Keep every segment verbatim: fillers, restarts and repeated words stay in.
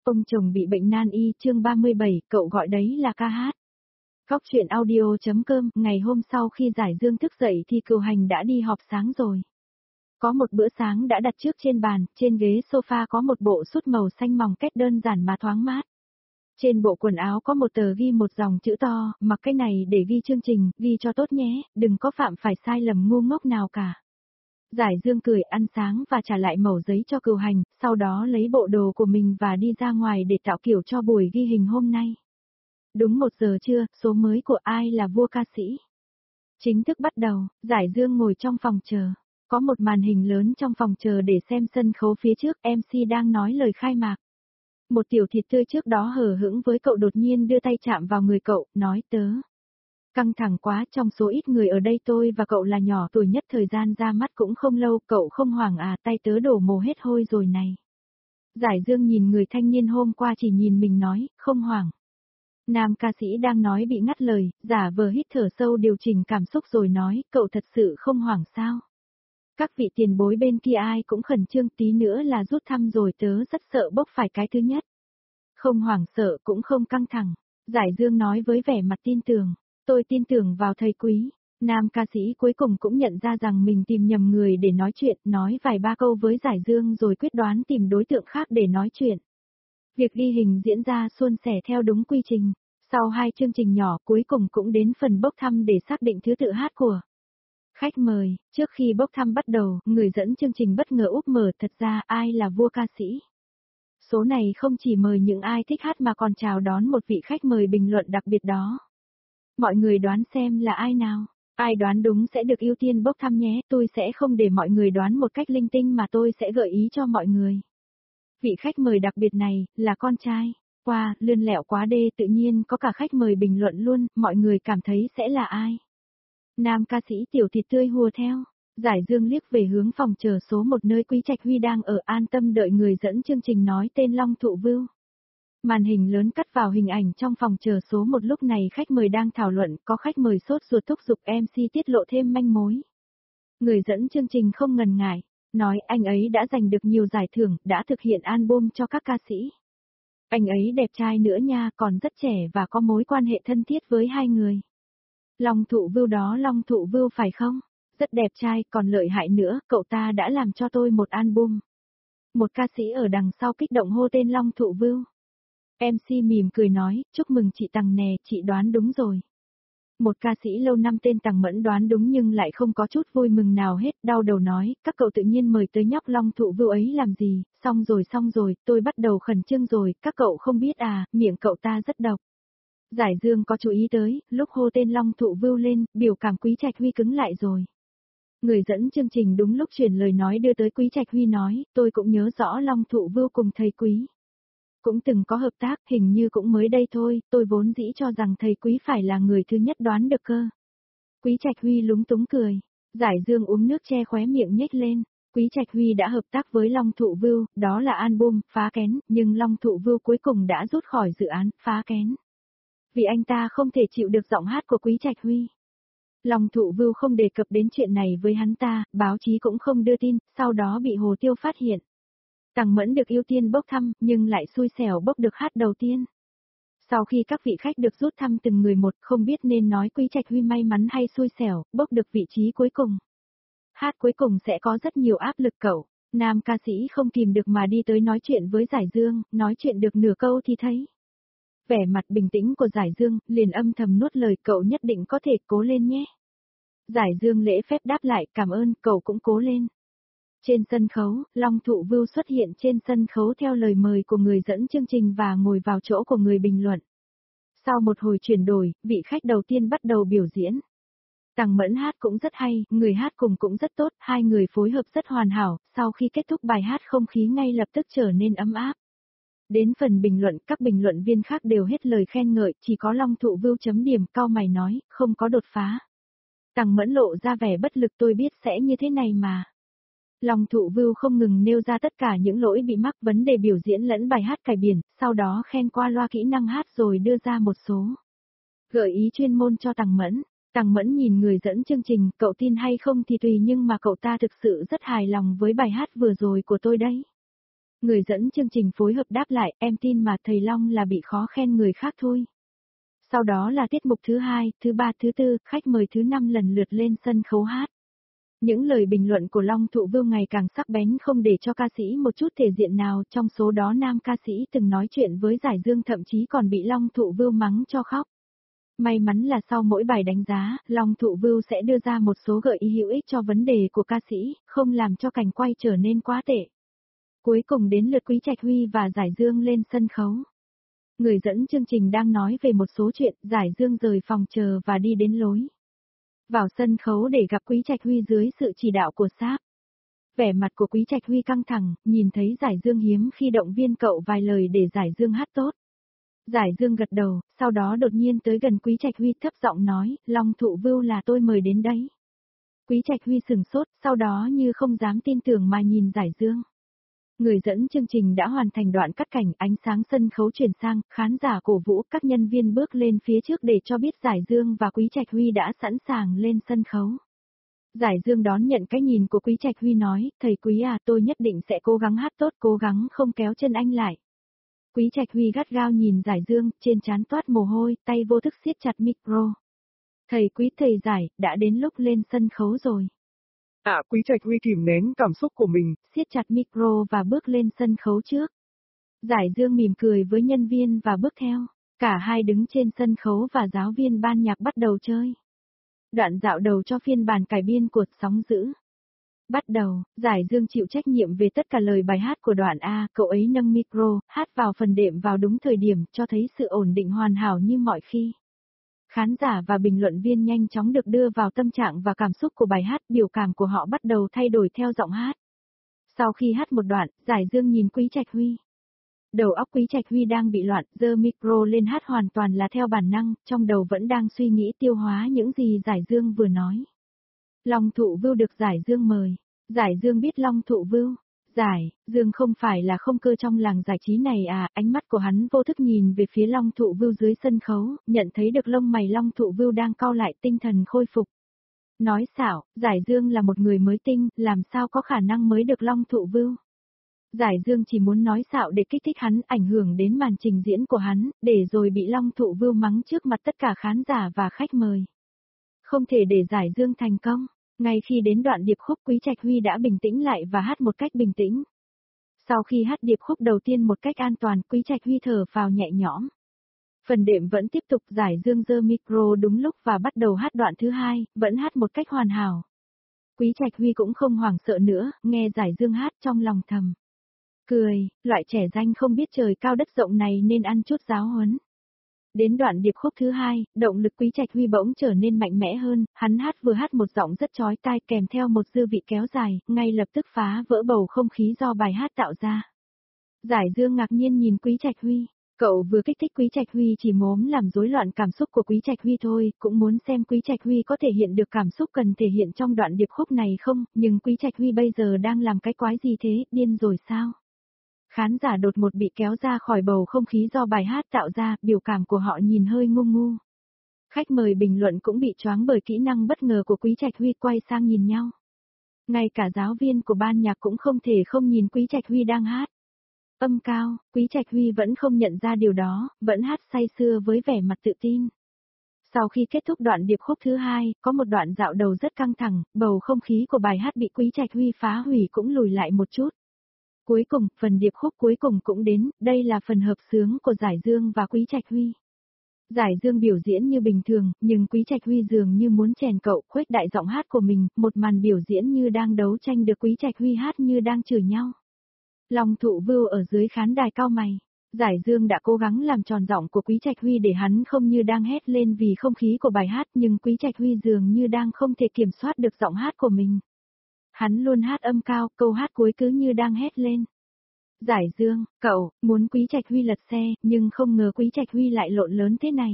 Ông chồng bị bệnh nan y, chương ba mươi bảy, cậu gọi đấy là ca hát. Góc chuyện audio.com, ngày hôm sau khi Giải Dương thức dậy thì Cửu Hành đã đi họp sáng rồi. Có một bữa sáng đã đặt trước trên bàn, trên ghế sofa có một bộ sút màu xanh mỏng kết đơn giản mà thoáng mát. Trên bộ quần áo có một tờ ghi một dòng chữ to, mặc cái này để ghi chương trình, ghi cho tốt nhé, đừng có phạm phải sai lầm ngu ngốc nào cả. Giải Dương cười ăn sáng và trả lại mẩu giấy cho Cửu Hành, sau đó lấy bộ đồ của mình và đi ra ngoài để tạo kiểu cho buổi ghi hình hôm nay. Đúng một giờ trưa, số mới của Ai là vua ca sĩ. Chính thức bắt đầu, Giải Dương ngồi trong phòng chờ. Có một màn hình lớn trong phòng chờ để xem sân khấu phía trước, em xê đang nói lời khai mạc. Một tiểu thịt tươi trước đó hờ hững với cậu đột nhiên đưa tay chạm vào người cậu, nói tớ. Căng thẳng quá, trong số ít người ở đây tôi và cậu là nhỏ tuổi nhất, thời gian ra mắt cũng không lâu, cậu không hoảng à, tay tớ đổ mồ hết hôi rồi này. Giải Dương nhìn người thanh niên hôm qua chỉ nhìn mình nói, không hoảng. Nam ca sĩ đang nói bị ngắt lời, giả vờ hít thở sâu điều chỉnh cảm xúc rồi nói, cậu thật sự không hoảng sao? Các vị tiền bối bên kia ai cũng khẩn trương, tí nữa là rút thăm rồi, tớ rất sợ bốc phải cái thứ nhất. Không hoảng sợ cũng không căng thẳng, Giải Dương nói với vẻ mặt tin tưởng. Tôi tin tưởng vào thầy Quý. Nam ca sĩ cuối cùng cũng nhận ra rằng mình tìm nhầm người để nói chuyện, nói vài ba câu với Giải Dương rồi quyết đoán tìm đối tượng khác để nói chuyện. Việc ghi hình diễn ra suôn sẻ theo đúng quy trình. Sau hai chương trình nhỏ cuối cùng cũng đến phần bốc thăm để xác định thứ tự hát của khách mời. Trước khi bốc thăm bắt đầu, người dẫn chương trình bất ngờ úp mở, thật ra Ai là vua ca sĩ. Số này không chỉ mời những ai thích hát mà còn chào đón một vị khách mời bình luận đặc biệt đó. Mọi người đoán xem là ai nào? Ai đoán đúng sẽ được ưu tiên bốc thăm nhé, tôi sẽ không để mọi người đoán một cách linh tinh mà tôi sẽ gợi ý cho mọi người. Vị khách mời đặc biệt này, là con trai. Wow, lươn lẹo quá đê, tự nhiên có cả khách mời bình luận luôn, mọi người cảm thấy sẽ là ai? Nam ca sĩ tiểu thịt tươi hùa theo. Giải Dương liếc về hướng phòng chờ số một nơi Quý Trạch Huy đang ở, an tâm đợi người dẫn chương trình nói tên Long Thụ Vưu. Màn hình lớn cắt vào hình ảnh trong phòng chờ số một, lúc này khách mời đang thảo luận, có khách mời sốt ruột thúc giục em xê tiết lộ thêm manh mối. Người dẫn chương trình không ngần ngại, nói anh ấy đã giành được nhiều giải thưởng, đã thực hiện album cho các ca sĩ. Anh ấy đẹp trai nữa nha, còn rất trẻ và có mối quan hệ thân thiết với hai người. Long Thụ Vưu đó, Long Thụ Vưu phải không? Rất đẹp trai, còn lợi hại nữa, cậu ta đã làm cho tôi một album. Một ca sĩ ở đằng sau kích động hô tên Long Thụ Vưu. em xê mỉm cười nói, chúc mừng chị Tằng nè, chị đoán đúng rồi. Một ca sĩ lâu năm tên Tằng Mẫn đoán đúng nhưng lại không có chút vui mừng nào hết, đau đầu nói, các cậu tự nhiên mời tới nhóc Long Thụ Vưu ấy làm gì, xong rồi xong rồi, tôi bắt đầu khẩn trương rồi, các cậu không biết à, miệng cậu ta rất độc. Giải Dương có chú ý tới, lúc hô tên Long Thụ Vưu lên, biểu cảm Quý Trạch Huy cứng lại rồi. Người dẫn chương trình đúng lúc truyền lời nói đưa tới Quý Trạch Huy nói, tôi cũng nhớ rõ Long Thụ Vưu cùng thầy Quý. Cũng từng có hợp tác, hình như cũng mới đây thôi, tôi vốn dĩ cho rằng thầy Quý phải là người thứ nhất đoán được cơ. Quý Trạch Huy lúng túng cười. Giải Dương uống nước che khóe miệng nhếch lên. Quý Trạch Huy đã hợp tác với Long Thụ Vưu, đó là album Phá Kén, nhưng Long Thụ Vưu cuối cùng đã rút khỏi dự án Phá Kén. Vì anh ta không thể chịu được giọng hát của Quý Trạch Huy. Long Thụ Vưu không đề cập đến chuyện này với hắn ta, báo chí cũng không đưa tin, sau đó bị Hồ Tiêu phát hiện. Tằng Mẫn được ưu tiên bốc thăm, nhưng lại xui xẻo bốc được hát đầu tiên. Sau khi các vị khách được rút thăm từng người một, không biết nên nói Quý Trạch Huy may mắn hay xui xẻo, bốc được vị trí cuối cùng. Hát cuối cùng sẽ có rất nhiều áp lực cậu. Nam ca sĩ không kìm được mà đi tới nói chuyện với Giải Dương, nói chuyện được nửa câu thì thấy. Vẻ mặt bình tĩnh của Giải Dương, liền âm thầm nuốt lời, cậu nhất định có thể, cố lên nhé. Giải Dương lễ phép đáp lại, cảm ơn, cậu cũng cố lên. Trên sân khấu, Long Thụ Vưu xuất hiện trên sân khấu theo lời mời của người dẫn chương trình và ngồi vào chỗ của người bình luận. Sau một hồi chuyển đổi, vị khách đầu tiên bắt đầu biểu diễn. Tằng Mẫn hát cũng rất hay, người hát cùng cũng rất tốt, hai người phối hợp rất hoàn hảo, sau khi kết thúc bài hát không khí ngay lập tức trở nên ấm áp. Đến phần bình luận, các bình luận viên khác đều hết lời khen ngợi, chỉ có Long Thụ Vưu chấm điểm, cau mày nói, không có đột phá. Tằng Mẫn lộ ra vẻ bất lực, tôi biết sẽ như thế này mà. Long Thụ Vưu không ngừng nêu ra tất cả những lỗi bị mắc, vấn đề biểu diễn lẫn bài hát cải biển, sau đó khen qua loa kỹ năng hát rồi đưa ra một số gợi ý chuyên môn cho Tằng Mẫn. Tằng Mẫn nhìn người dẫn chương trình, cậu tin hay không thì tùy nhưng mà cậu ta thực sự rất hài lòng với bài hát vừa rồi của tôi đấy. Người dẫn chương trình phối hợp đáp lại, em tin mà thầy Long là bị khó khen người khác thôi. Sau đó là tiết mục thứ hai, thứ ba, thứ tư, khách mời thứ năm lần lượt lên sân khấu hát. Những lời bình luận của Long Thụ Vưu ngày càng sắc bén không để cho ca sĩ một chút thể diện nào, trong số đó nam ca sĩ từng nói chuyện với Giải Dương thậm chí còn bị Long Thụ Vưu mắng cho khóc. May mắn là sau mỗi bài đánh giá, Long Thụ Vưu sẽ đưa ra một số gợi ý hữu ích cho vấn đề của ca sĩ, không làm cho cảnh quay trở nên quá tệ. Cuối cùng đến lượt Quý Trạch Huy và Giải Dương lên sân khấu. Người dẫn chương trình đang nói về một số chuyện, Giải Dương rời phòng chờ và đi đến lối vào sân khấu để gặp Quý Trạch Huy dưới sự chỉ đạo của sếp. Vẻ mặt của Quý Trạch Huy căng thẳng, nhìn thấy Giải Dương hiếm khi động viên cậu vài lời để Giải Dương hát tốt. Giải Dương gật đầu, sau đó đột nhiên tới gần Quý Trạch Huy thấp giọng nói, Long Thụ Vưu là tôi mời đến đấy. Quý Trạch Huy sừng sốt, sau đó như không dám tin tưởng mà nhìn Giải Dương. Người dẫn chương trình đã hoàn thành đoạn cắt cảnh, ánh sáng sân khấu chuyển sang, khán giả cổ vũ, các nhân viên bước lên phía trước để cho biết Giải Dương và Quý Trạch Huy đã sẵn sàng lên sân khấu. Giải Dương đón nhận cái nhìn của Quý Trạch Huy nói, thầy Quý à, tôi nhất định sẽ cố gắng hát tốt, cố gắng không kéo chân anh lại. Quý Trạch Huy gắt gao nhìn Giải Dương, trên trán toát mồ hôi, tay vô thức siết chặt micro. Thầy Quý thầy Giải, đã đến lúc lên sân khấu rồi. À, Quý Trạch Huy kìm nén cảm xúc của mình, siết chặt micro và bước lên sân khấu trước. Giải Dương mỉm cười với nhân viên và bước theo. Cả hai đứng trên sân khấu và giáo viên ban nhạc bắt đầu chơi. Đoạn dạo đầu cho phiên bản cải biên của Sóng Dữ. Bắt đầu, Giải Dương chịu trách nhiệm về tất cả lời bài hát của đoạn A, cậu ấy nâng micro, hát vào phần đệm vào đúng thời điểm, cho thấy sự ổn định hoàn hảo như mọi khi. Khán giả và bình luận viên nhanh chóng được đưa vào tâm trạng và cảm xúc của bài hát, biểu cảm của họ bắt đầu thay đổi theo giọng hát. Sau khi hát một đoạn, Giải Dương nhìn Quý Trạch Huy. Đầu óc Quý Trạch Huy đang bị loạn, giơ micro lên hát hoàn toàn là theo bản năng, trong đầu vẫn đang suy nghĩ tiêu hóa những gì Giải Dương vừa nói. Long Thụ Vưu được Giải Dương mời. Giải Dương biết Long Thụ Vưu. Giải, Dương không phải là không cơ trong làng giải trí này à, ánh mắt của hắn vô thức nhìn về phía Long Thụ Vưu dưới sân khấu, nhận thấy được lông mày Long Thụ Vưu đang cau lại, tinh thần khôi phục. Nói xạo, Giải Dương là một người mới tinh, làm sao có khả năng mới được Long Thụ Vưu. Giải Dương chỉ muốn nói xạo để kích thích hắn, ảnh hưởng đến màn trình diễn của hắn, để rồi bị Long Thụ Vưu mắng trước mặt tất cả khán giả và khách mời. Không thể để Giải Dương thành công. Ngay khi đến đoạn điệp khúc, Quý Trạch Huy đã bình tĩnh lại và hát một cách bình tĩnh. Sau khi hát điệp khúc đầu tiên một cách an toàn, Quý Trạch Huy thở phào nhẹ nhõm. Phần đệm vẫn tiếp tục, Giải Dương giơ micro đúng lúc và bắt đầu hát đoạn thứ hai, vẫn hát một cách hoàn hảo. Quý Trạch Huy cũng không hoảng sợ nữa, nghe Giải Dương hát trong lòng thầm cười, loại trẻ danh không biết trời cao đất rộng này nên ăn chút giáo huấn. Đến đoạn điệp khúc thứ hai, động lực Quý Trạch Huy bỗng trở nên mạnh mẽ hơn, hắn hát vừa hát một giọng rất chói tai kèm theo một dư vị kéo dài, ngay lập tức phá vỡ bầu không khí do bài hát tạo ra. Giải Dương ngạc nhiên nhìn Quý Trạch Huy, cậu vừa kích thích Quý Trạch Huy chỉ mốm làm rối loạn cảm xúc của Quý Trạch Huy thôi, cũng muốn xem Quý Trạch Huy có thể hiện được cảm xúc cần thể hiện trong đoạn điệp khúc này không, nhưng Quý Trạch Huy bây giờ đang làm cái quái gì thế, điên rồi sao? Khán giả đột ngột bị kéo ra khỏi bầu không khí do bài hát tạo ra, biểu cảm của họ nhìn hơi ngu ngu. Khách mời bình luận cũng bị choáng bởi kỹ năng bất ngờ của Quý Trạch Huy, quay sang nhìn nhau. Ngay cả giáo viên của ban nhạc cũng không thể không nhìn Quý Trạch Huy đang hát. Âm cao, Quý Trạch Huy vẫn không nhận ra điều đó, vẫn hát say sưa với vẻ mặt tự tin. Sau khi kết thúc đoạn điệp khúc thứ hai, có một đoạn dạo đầu rất căng thẳng, bầu không khí của bài hát bị Quý Trạch Huy phá hủy cũng lùi lại một chút. Cuối cùng, phần điệp khúc cuối cùng cũng đến, đây là phần hợp xướng của Giải Dương và Quý Trạch Huy. Giải Dương biểu diễn như bình thường, nhưng Quý Trạch Huy dường như muốn chèn cậu, khuếch đại giọng hát của mình, một màn biểu diễn như đang đấu tranh được Quý Trạch Huy hát như đang chửi nhau. Long Thụ Vưu ở dưới khán đài cau mày. Giải Dương đã cố gắng làm tròn giọng của Quý Trạch Huy để hắn không như đang hét lên vì không khí của bài hát, nhưng Quý Trạch Huy dường như đang không thể kiểm soát được giọng hát của mình. Hắn luôn hát âm cao, câu hát cuối cứ như đang hét lên. Giải Dương, cậu, muốn Quý Trạch Huy lật xe, nhưng không ngờ Quý Trạch Huy lại lộn lớn thế này.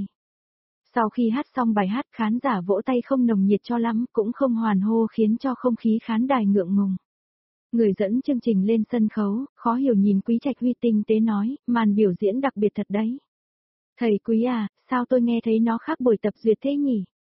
Sau khi hát xong bài hát, khán giả vỗ tay không nồng nhiệt cho lắm, cũng không hoàn hô khiến cho không khí khán đài ngượng ngùng. Người dẫn chương trình lên sân khấu, khó hiểu nhìn Quý Trạch Huy tinh tế nói, màn biểu diễn đặc biệt thật đấy. Thầy Quý à, sao tôi nghe thấy nó khác buổi tập duyệt thế nhỉ?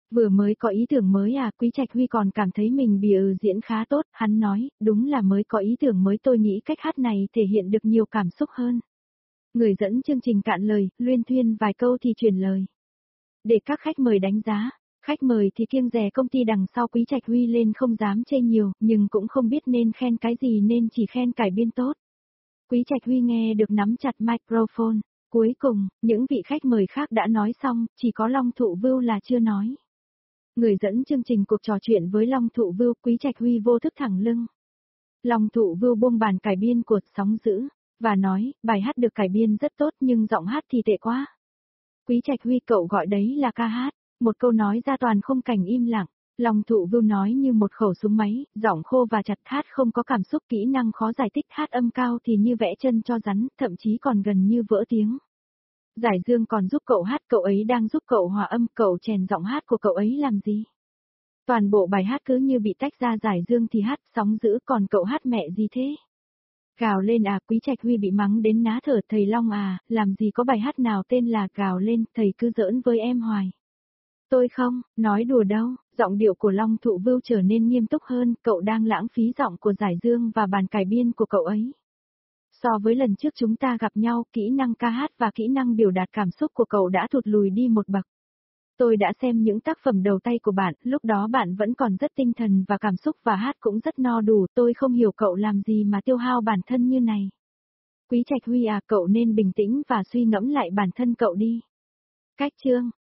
Vừa mới có ý tưởng mới à, Quý Trạch Huy còn cảm thấy mình bìa diễn khá tốt, hắn nói, đúng là mới có ý tưởng mới, tôi nghĩ cách hát này thể hiện được nhiều cảm xúc hơn. Người dẫn chương trình cạn lời, luyên thuyên vài câu thì truyền lời. Để các khách mời đánh giá, khách mời thì kiêng dè công ty đằng sau Quý Trạch Huy lên không dám chê nhiều, nhưng cũng không biết nên khen cái gì nên chỉ khen cải biên tốt. Quý Trạch Huy nghe được nắm chặt microphone. Cuối cùng, những vị khách mời khác đã nói xong, chỉ có Long Thụ Vưu là chưa nói. Người dẫn chương trình cuộc trò chuyện với Long Thụ Vưu, Quý Trạch Huy vô thức thẳng lưng. Long Thụ Vưu buông bàn cải biên của Sóng Dữ, và nói, bài hát được cải biên rất tốt nhưng giọng hát thì tệ quá. Quý Trạch Huy, cậu gọi đấy là ca hát. Một câu nói ra toàn khung cảnh im lặng. Long Thụ Vưu nói như một khẩu súng máy, giọng khô và chặt, hát không có cảm xúc, kỹ năng khó giải thích, hát âm cao thì như vẽ chân cho rắn, thậm chí còn gần như vỡ tiếng. Giải Dương còn giúp cậu hát, cậu ấy đang giúp cậu hòa âm, cậu chèn giọng hát của cậu ấy làm gì? Toàn bộ bài hát cứ như bị tách ra, Giải Dương thì hát, Sóng Dữ, còn cậu hát mẹ gì thế? Gào lên à, Quý Trạch Huy bị mắng đến ná thở, thầy Long à, làm gì có bài hát nào tên là Gào Lên, thầy cứ giỡn với em hoài. Tôi không, nói đùa đâu, giọng điệu của Long Thụ Vưu trở nên nghiêm túc hơn, cậu đang lãng phí giọng của Giải Dương và bàn cải biên của cậu ấy. So với lần trước chúng ta gặp nhau, kỹ năng ca hát và kỹ năng biểu đạt cảm xúc của cậu đã thụt lùi đi một bậc. Tôi đã xem những tác phẩm đầu tay của bạn, lúc đó bạn vẫn còn rất tinh thần và cảm xúc và hát cũng rất no đủ, tôi không hiểu cậu làm gì mà tiêu hao bản thân như này. Quý Trạch Huy à, cậu nên bình tĩnh và suy ngẫm lại bản thân cậu đi. Cách chương